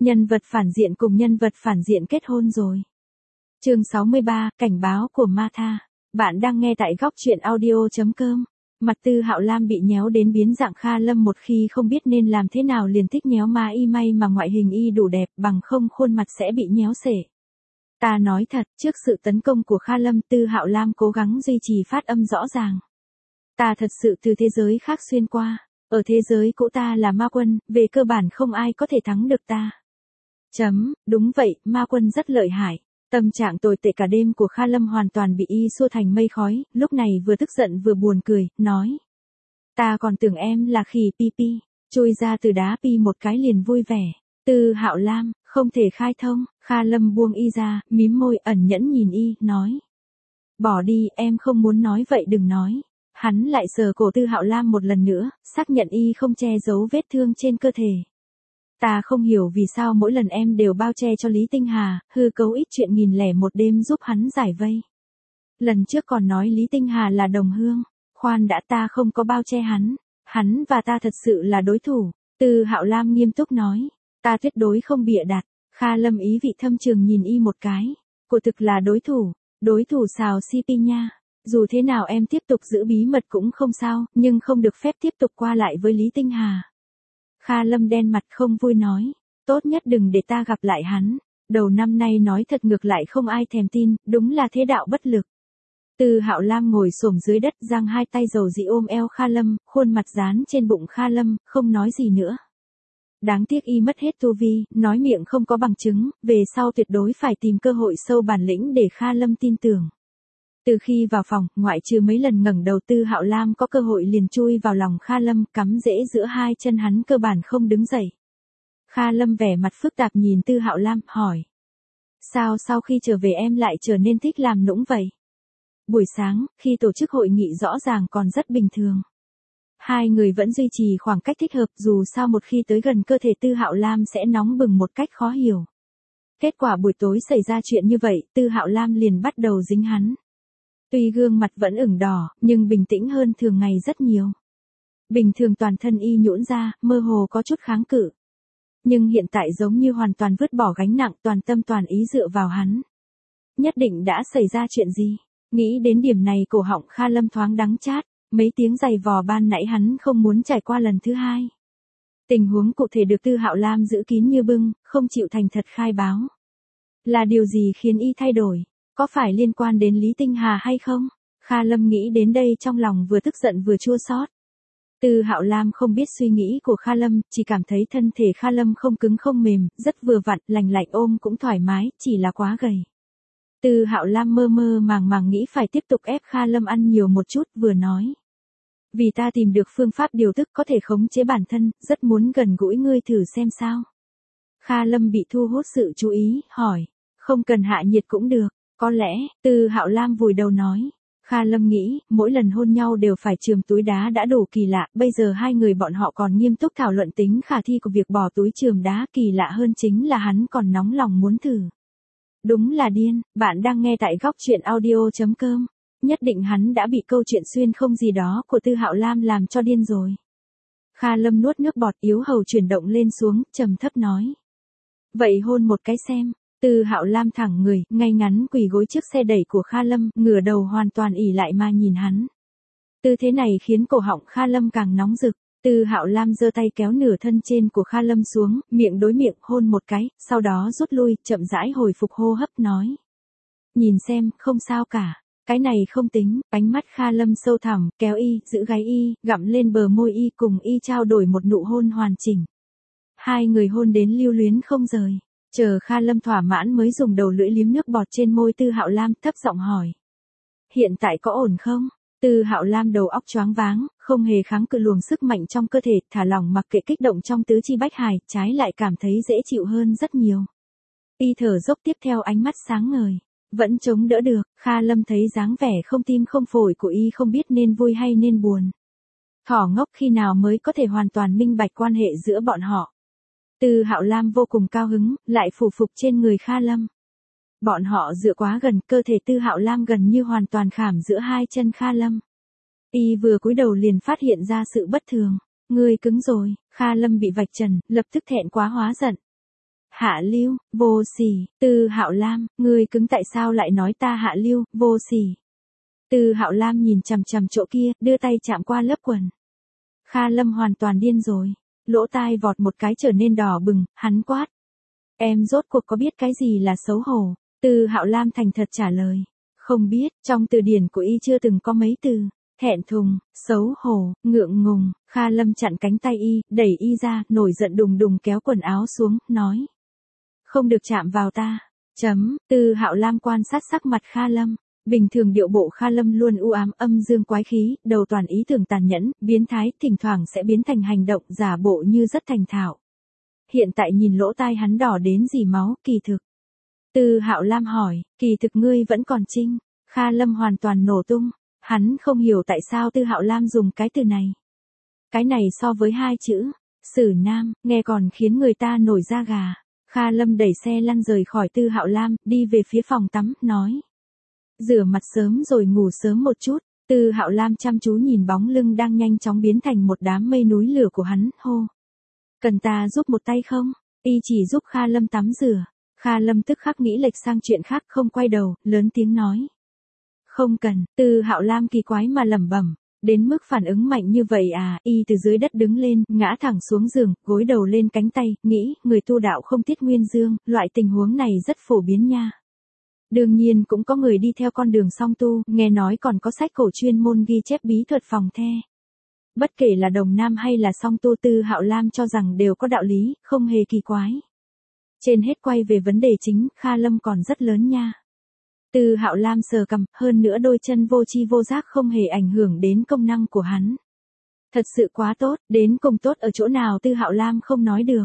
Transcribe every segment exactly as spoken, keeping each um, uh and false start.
Nhân vật phản diện cùng nhân vật phản diện kết hôn rồi. Chương sáu mươi ba, cảnh báo của ma tha. Bạn đang nghe tại góc truyện audio chấm com. Mặt Tư Hạo Lam bị nhéo đến biến dạng, Kha Lâm một khi không biết nên làm thế nào liền thích nhéo ma y, may mà ngoại hình y đủ đẹp, bằng không khuôn mặt sẽ bị nhéo xể. Ta nói thật, trước sự tấn công của Kha Lâm, Tư Hạo Lam cố gắng duy trì phát âm rõ ràng. Ta thật sự từ thế giới khác xuyên qua, ở thế giới cũ ta là ma quân, về cơ bản không ai có thể thắng được ta. Chấm, đúng vậy, ma quân rất lợi hại. Tâm trạng tồi tệ cả đêm của Kha Lâm hoàn toàn bị y xua thành mây khói, lúc này vừa tức giận vừa buồn cười, nói. Ta còn tưởng em là khỉ pi pi, chui ra từ đá pi một cái liền vui vẻ. Tư Hạo Lam, không thể khai thông. Kha Lâm buông y ra, mím môi ẩn nhẫn nhìn y, nói. Bỏ đi, em không muốn nói vậy đừng nói. Hắn lại sờ cổ Tư Hạo Lam một lần nữa, xác nhận y không che giấu vết thương trên cơ thể. Ta không hiểu vì sao mỗi lần em đều bao che cho Lý Tinh Hà, hư cấu ít chuyện nghìn lẻ một đêm giúp hắn giải vây. Lần trước còn nói Lý Tinh Hà là đồng hương, khoan đã, ta không có bao che hắn, hắn và ta thật sự là đối thủ. Tư Hạo Lam nghiêm túc nói, ta tuyệt đối không bịa đặt. Kha Lâm ý vị thâm trường nhìn y một cái, cô thực là đối thủ, đối thủ xào xê pê nha. Dù thế nào em tiếp tục giữ bí mật cũng không sao, nhưng không được phép tiếp tục qua lại với Lý Tinh Hà. Kha Lâm đen mặt không vui nói, tốt nhất đừng để ta gặp lại hắn. Đầu năm nay nói thật ngược lại không ai thèm tin, đúng là thế đạo bất lực. Tư Hạo Lam ngồi xổm dưới đất, giang hai tay dầu dị ôm eo Kha Lâm, khuôn mặt dán trên bụng Kha Lâm, không nói gì nữa. Đáng tiếc y mất hết tu vi, nói miệng không có bằng chứng, về sau tuyệt đối phải tìm cơ hội sâu bản lĩnh để Kha Lâm tin tưởng. Từ khi vào phòng, ngoại trừ mấy lần ngẩng đầu, Tư Hạo Lam có cơ hội liền chui vào lòng Kha Lâm, cắm rễ giữa hai chân hắn, cơ bản không đứng dậy. Kha Lâm vẻ mặt phức tạp nhìn Tư Hạo Lam, hỏi. Sao sau khi trở về em lại trở nên thích làm nũng vậy? Buổi sáng, khi tổ chức hội nghị rõ ràng còn rất bình thường. Hai người vẫn duy trì khoảng cách thích hợp, dù sao một khi tới gần cơ thể Tư Hạo Lam sẽ nóng bừng một cách khó hiểu. Kết quả buổi tối xảy ra chuyện như vậy, Tư Hạo Lam liền bắt đầu dính hắn. Tuy gương mặt vẫn ửng đỏ, nhưng bình tĩnh hơn thường ngày rất nhiều. Bình thường toàn thân y nhũn ra, mơ hồ có chút kháng cự. Nhưng hiện tại giống như hoàn toàn vứt bỏ gánh nặng, toàn tâm toàn ý dựa vào hắn. Nhất định đã xảy ra chuyện gì? Nghĩ đến điểm này cổ họng Kha Lâm thoáng đắng chát, mấy tiếng giày vò ban nãy hắn không muốn trải qua lần thứ hai. Tình huống cụ thể được Tư Hạo Lam giữ kín như bưng, không chịu thành thật khai báo. Là điều gì khiến y thay đổi? Có phải liên quan đến Lý Tinh Hà hay không? Kha Lâm nghĩ đến đây trong lòng vừa tức giận vừa chua xót. Tư Hạo Lam không biết suy nghĩ của Kha Lâm, chỉ cảm thấy thân thể Kha Lâm không cứng không mềm, rất vừa vặn, lành lạnh ôm cũng thoải mái, chỉ là quá gầy. Tư Hạo Lam mơ mơ màng màng nghĩ phải tiếp tục ép Kha Lâm ăn nhiều một chút, vừa nói. Vì ta tìm được phương pháp điều tức có thể khống chế bản thân, rất muốn gần gũi ngươi thử xem sao. Kha Lâm bị thu hút sự chú ý, hỏi. Không cần hạ nhiệt cũng được. Có lẽ, Tư Hạo Lam vùi đầu nói. Kha Lâm nghĩ, mỗi lần hôn nhau đều phải chườm túi đá đã đủ kỳ lạ, bây giờ hai người bọn họ còn nghiêm túc thảo luận tính khả thi của việc bỏ túi chườm đá, kỳ lạ hơn chính là hắn còn nóng lòng muốn thử. Đúng là điên, bạn đang nghe tại góc truyện audio chấm com. Nhất định hắn đã bị câu chuyện xuyên không gì đó của Tư Hạo Lam làm cho điên rồi. Kha Lâm nuốt nước bọt, yếu hầu chuyển động lên xuống, trầm thấp nói. Vậy hôn một cái xem. Tư Hạo Lam thẳng người, ngay ngắn quỳ gối trước xe đẩy của Kha Lâm, ngửa đầu hoàn toàn ỉ lại mà nhìn hắn. Tư thế này khiến cổ họng Kha Lâm càng nóng rực. Tư Hạo Lam giơ tay kéo nửa thân trên của Kha Lâm xuống, miệng đối miệng hôn một cái, sau đó rút lui, chậm rãi hồi phục hô hấp nói. Nhìn xem, không sao cả. Cái này không tính. Ánh mắt Kha Lâm sâu thẳm, kéo y, giữ gáy y, gặm lên bờ môi y, cùng y trao đổi một nụ hôn hoàn chỉnh. Hai người hôn đến lưu luyến không rời. Chờ Kha Lâm thỏa mãn mới dùng đầu lưỡi liếm nước bọt trên môi Tư Hạo Lam, thấp giọng hỏi. Hiện tại có ổn không? Tư Hạo Lam đầu óc choáng váng, không hề kháng cự luồng sức mạnh trong cơ thể, thả lỏng mặc kệ kích động trong tứ chi bách hài, trái lại cảm thấy dễ chịu hơn rất nhiều. Y thở dốc tiếp theo, ánh mắt sáng ngời. Vẫn chống đỡ được. Kha Lâm thấy dáng vẻ không tim không phổi của y không biết nên vui hay nên buồn. Thỏ ngốc khi nào mới có thể hoàn toàn minh bạch quan hệ giữa bọn họ. Tư Hạo Lam vô cùng cao hứng, lại phủ phục trên người Kha Lâm. Bọn họ dựa quá gần, cơ thể Tư Hạo Lam gần như hoàn toàn khảm giữa hai chân Kha Lâm. Y vừa cúi đầu liền phát hiện ra sự bất thường. Ngươi cứng rồi. Kha Lâm bị vạch trần, lập tức thẹn quá hóa giận. Hạ lưu, vô sỉ, Tư Hạo Lam, ngươi cứng tại sao lại nói ta hạ lưu, vô sỉ. Tư Hạo Lam nhìn chằm chằm chỗ kia, đưa tay chạm qua lớp quần. Kha Lâm hoàn toàn điên rồi, lỗ tai vọt một cái trở nên đỏ bừng, hắn quát. Em rốt cuộc có biết cái gì là xấu hổ? Tư Hạo Lam thành thật trả lời. Không biết, trong từ điển của y chưa từng có mấy từ. Thẹn thùng, xấu hổ, ngượng ngùng. Kha Lâm chặn cánh tay y, đẩy y ra, nổi giận đùng đùng kéo quần áo xuống, nói. Không được chạm vào ta. Chấm, Tư Hạo Lam quan sát sắc mặt Kha Lâm. Bình thường điệu bộ Kha Lâm luôn u ám âm dương quái khí, đầu toàn ý tưởng tàn nhẫn, biến thái, thỉnh thoảng sẽ biến thành hành động giả bộ như rất thành thạo. Hiện tại nhìn lỗ tai hắn đỏ đến dì máu, kỳ thực. Tư Hạo Lam hỏi, kỳ thực ngươi vẫn còn trinh. Kha Lâm hoàn toàn nổ tung, hắn không hiểu tại sao Tư Hạo Lam dùng cái từ này. Cái này so với hai chữ, xử nam, nghe còn khiến người ta nổi da gà. Kha Lâm đẩy xe lăn rời khỏi Tư Hạo Lam, đi về phía phòng tắm, nói. Rửa mặt sớm rồi ngủ sớm một chút. Tư Hạo Lam chăm chú nhìn bóng lưng đang nhanh chóng biến thành một đám mây núi lửa của hắn, hô. Cần ta giúp một tay không? Y chỉ giúp Kha Lâm tắm rửa. Kha Lâm tức khắc nghĩ lệch sang chuyện khác, không quay đầu, lớn tiếng nói. Không cần. Tư Hạo Lam kỳ quái mà lẩm bẩm. Đến mức phản ứng mạnh như vậy à? Y từ dưới đất đứng lên, ngã thẳng xuống giường, gối đầu lên cánh tay, nghĩ, người tu đạo không tiết nguyên dương, loại tình huống này rất phổ biến nha. Đương nhiên cũng có người đi theo con đường song tu, nghe nói còn có sách cổ chuyên môn ghi chép bí thuật phòng the. Bất kể là đồng nam hay là song tu, Tư Hạo Lam cho rằng đều có đạo lý, không hề kỳ quái. Trên hết quay về vấn đề chính, Kha Lâm còn rất lớn nha. Tư Hạo Lam sờ cằm, hơn nữa đôi chân vô tri vô giác không hề ảnh hưởng đến công năng của hắn. Thật sự quá tốt, đến cùng tốt ở chỗ nào Tư Hạo Lam không nói được.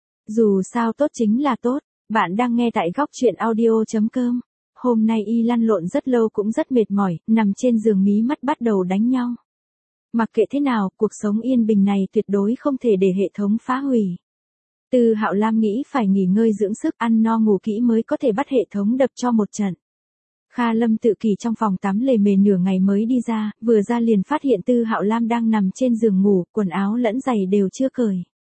Dù sao tốt chính là tốt, bạn đang nghe tại góc truyện audio chấm com. Hôm nay y lăn lộn rất lâu cũng rất mệt mỏi, nằm trên giường mí mắt bắt đầu đánh nhau. Mặc kệ thế nào, cuộc sống yên bình này tuyệt đối không thể để hệ thống phá hủy. Tư Hạo Lam nghĩ phải nghỉ ngơi dưỡng sức, ăn no ngủ kỹ mới có thể bắt hệ thống đập cho một trận. Kha Lâm tự kỷ trong phòng tắm lề mề nửa ngày mới đi ra, vừa ra liền phát hiện Tư Hạo Lam đang nằm trên giường ngủ, quần áo lẫn giày đều chưa cởi.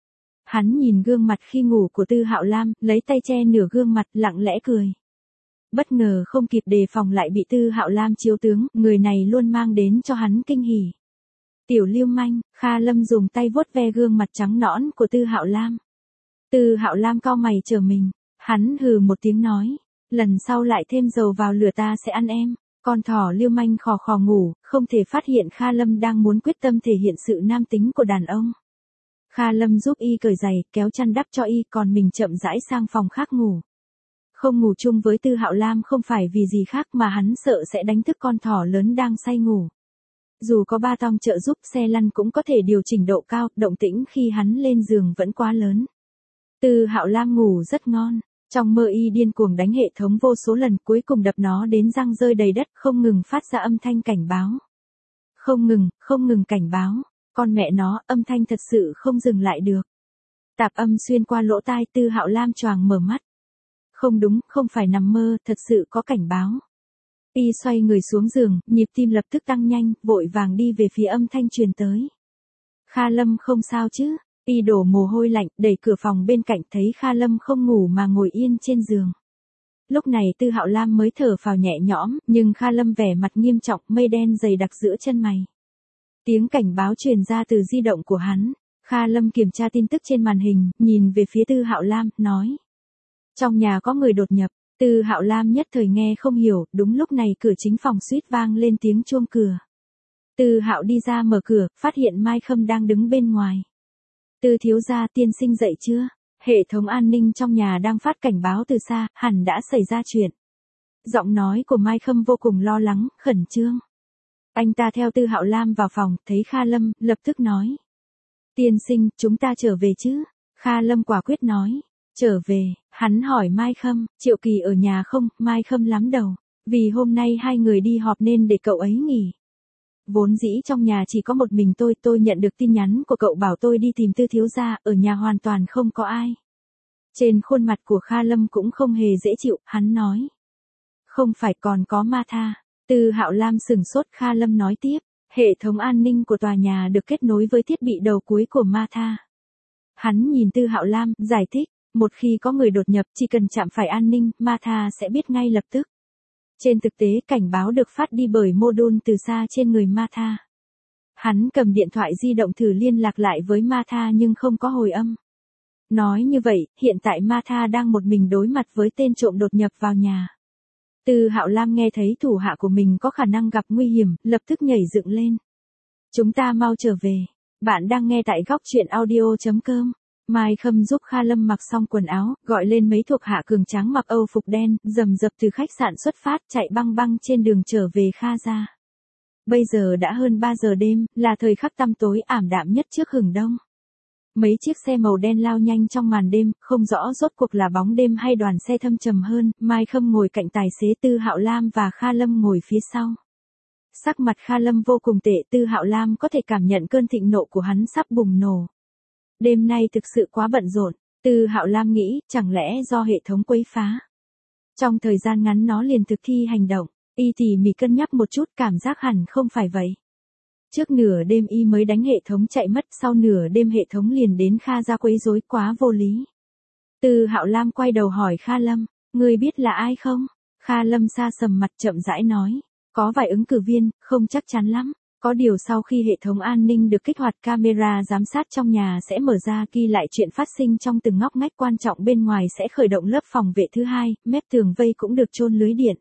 Hắn nhìn gương mặt khi ngủ của Tư Hạo Lam, lấy tay che nửa gương mặt, lặng lẽ cười. Bất ngờ không kịp đề phòng lại bị Tư Hạo Lam chiếu tướng, người này luôn mang đến cho hắn kinh hỉ. Tiểu lưu manh. Kha Lâm dùng tay vuốt ve gương mặt trắng nõn của Tư Hạo Lam. Tư Hạo Lam cau mày chờ mình, hắn hừ một tiếng nói, lần sau lại thêm dầu vào lửa ta sẽ ăn em. Con thỏ lưu manh khò khò ngủ, không thể phát hiện Kha Lâm đang muốn quyết tâm thể hiện sự nam tính của đàn ông. Kha Lâm giúp y cởi giày, kéo chăn đắp cho y, còn mình chậm rãi sang phòng khác ngủ. Không ngủ chung với Tư Hạo Lam không phải vì gì khác mà hắn sợ sẽ đánh thức con thỏ lớn đang say ngủ. Dù có ba tong trợ giúp, xe lăn cũng có thể điều chỉnh độ cao, động tĩnh khi hắn lên giường vẫn quá lớn. Tư Hạo Lam ngủ rất ngon, trong mơ y điên cuồng đánh hệ thống vô số lần, cuối cùng đập nó đến răng rơi đầy đất, không ngừng phát ra âm thanh cảnh báo. Không ngừng, không ngừng cảnh báo, con mẹ nó, âm thanh thật sự không dừng lại được. Tạp âm xuyên qua lỗ tai, Tư Hạo Lam choàng mở mắt. Không đúng, không phải nằm mơ, thật sự có cảnh báo. Y xoay người xuống giường, nhịp tim lập tức tăng nhanh, vội vàng đi về phía âm thanh truyền tới. Kha Lâm không sao chứ? Y đổ mồ hôi lạnh, đẩy cửa phòng bên cạnh, thấy Kha Lâm không ngủ mà ngồi yên trên giường. Lúc này Tư Hạo Lam mới thở phào nhẹ nhõm, nhưng Kha Lâm vẻ mặt nghiêm trọng, mây đen dày đặc giữa chân mày. Tiếng cảnh báo truyền ra từ di động của hắn. Kha Lâm kiểm tra tin tức trên màn hình, nhìn về phía Tư Hạo Lam, nói. Trong nhà có người đột nhập. Tư Hạo Lam nhất thời nghe không hiểu, đúng lúc này cửa chính phòng suýt vang lên tiếng chuông cửa. Tư Hạo đi ra mở cửa, phát hiện Mai Khâm đang đứng bên ngoài. Tư thiếu gia, tiên sinh dậy chưa? Hệ thống an ninh trong nhà đang phát cảnh báo từ xa, hẳn đã xảy ra chuyện. Giọng nói của Mai Khâm vô cùng lo lắng, khẩn trương. Anh ta theo Tư Hạo Lam vào phòng, thấy Kha Lâm, lập tức nói. Tiên sinh, chúng ta trở về chứ? Kha Lâm quả quyết nói. Trở về, hắn hỏi Mai Khâm, Triệu Kỳ ở nhà không? Mai Khâm lắm đầu. Vì hôm nay hai người đi họp nên để cậu ấy nghỉ. Vốn dĩ trong nhà chỉ có một mình tôi, tôi nhận được tin nhắn của cậu bảo tôi đi tìm Tư thiếu gia, ở nhà hoàn toàn không có ai. Trên khuôn mặt của Kha Lâm cũng không hề dễ chịu, hắn nói. Không phải còn có Ma Tha. Tư Hạo Lam sửng sốt, Kha Lâm nói tiếp, hệ thống an ninh của tòa nhà được kết nối với thiết bị đầu cuối của Ma Tha. Hắn nhìn Tư Hạo Lam, giải thích, một khi có người đột nhập chỉ cần chạm phải an ninh, Martha sẽ biết ngay lập tức. Trên thực tế cảnh báo được phát đi bởi module từ xa trên người Martha. Hắn cầm điện thoại di động thử liên lạc lại với Martha nhưng không có hồi âm. Nói như vậy, hiện tại Martha đang một mình đối mặt với tên trộm đột nhập vào nhà. Từ Hạo Lam nghe thấy thủ hạ của mình có khả năng gặp nguy hiểm, lập tức nhảy dựng lên. Chúng ta mau trở về. Bạn đang nghe tại góc truyện audio chấm com. Mai Khâm giúp Kha Lâm mặc xong quần áo, gọi lên mấy thuộc hạ cường tráng mặc Âu phục đen, rầm rập từ khách sạn xuất phát chạy băng băng trên đường trở về Kha gia. Bây giờ đã hơn ba giờ đêm, là thời khắc tăm tối ảm đạm nhất trước hừng đông. Mấy chiếc xe màu đen lao nhanh trong màn đêm, không rõ rốt cuộc là bóng đêm hay đoàn xe thâm trầm hơn. Mai Khâm ngồi cạnh tài xế Tư Hạo Lam và Kha Lâm ngồi phía sau. Sắc mặt Kha Lâm vô cùng tệ, Tư Hạo Lam có thể cảm nhận cơn thịnh nộ của hắn sắp bùng nổ. Đêm nay thực sự quá bận rộn, Tư Hạo Lam nghĩ, chẳng lẽ do hệ thống quấy phá. Trong thời gian ngắn nó liền thực thi hành động, y tỉ mỉ cân nhắc một chút cảm giác hẳn không phải vậy. Trước nửa đêm y mới đánh hệ thống chạy mất, sau nửa đêm hệ thống liền đến Kha gia quấy rối, quá vô lý. Tư Hạo Lam quay đầu hỏi Kha Lâm, ngươi biết là ai không? Kha Lâm sa sầm mặt chậm rãi nói, có vài ứng cử viên, không chắc chắn lắm. Có điều sau khi hệ thống an ninh được kích hoạt, camera giám sát trong nhà sẽ mở ra ghi lại chuyện phát sinh trong từng ngóc ngách quan trọng, bên ngoài sẽ khởi động lớp phòng vệ thứ hai, mép tường vây cũng được chôn lưới điện.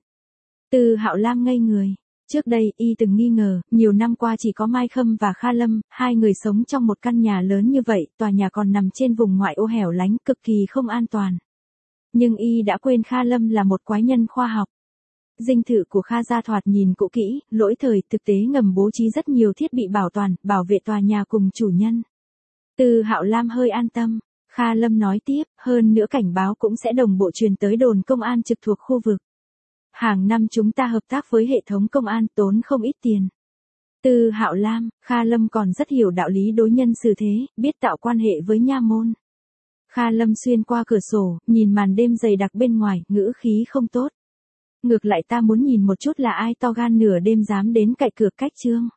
Từ Hạo Lam ngây người. Trước đây, y từng nghi ngờ, nhiều năm qua chỉ có Mai Khâm và Kha Lâm, hai người sống trong một căn nhà lớn như vậy, tòa nhà còn nằm trên vùng ngoại ô hẻo lánh, cực kỳ không an toàn. Nhưng y đã quên Kha Lâm là một quái nhân khoa học. Dinh thự của Kha gia thoạt nhìn cũ kỹ, lỗi thời, thực tế ngầm bố trí rất nhiều thiết bị bảo toàn, bảo vệ tòa nhà cùng chủ nhân. Từ Hạo Lam hơi an tâm. Kha Lâm nói tiếp, hơn nữa cảnh báo cũng sẽ đồng bộ truyền tới đồn công an trực thuộc khu vực. Hàng năm chúng ta hợp tác với hệ thống công an, tốn không ít tiền. Từ Hạo Lam, Kha Lâm còn rất hiểu đạo lý đối nhân xử thế, biết tạo quan hệ với nha môn. Kha Lâm xuyên qua cửa sổ, nhìn màn đêm dày đặc bên ngoài, ngữ khí không tốt. Ngược lại ta muốn nhìn một chút là ai to gan nửa đêm dám đến cạnh cửa cách trương.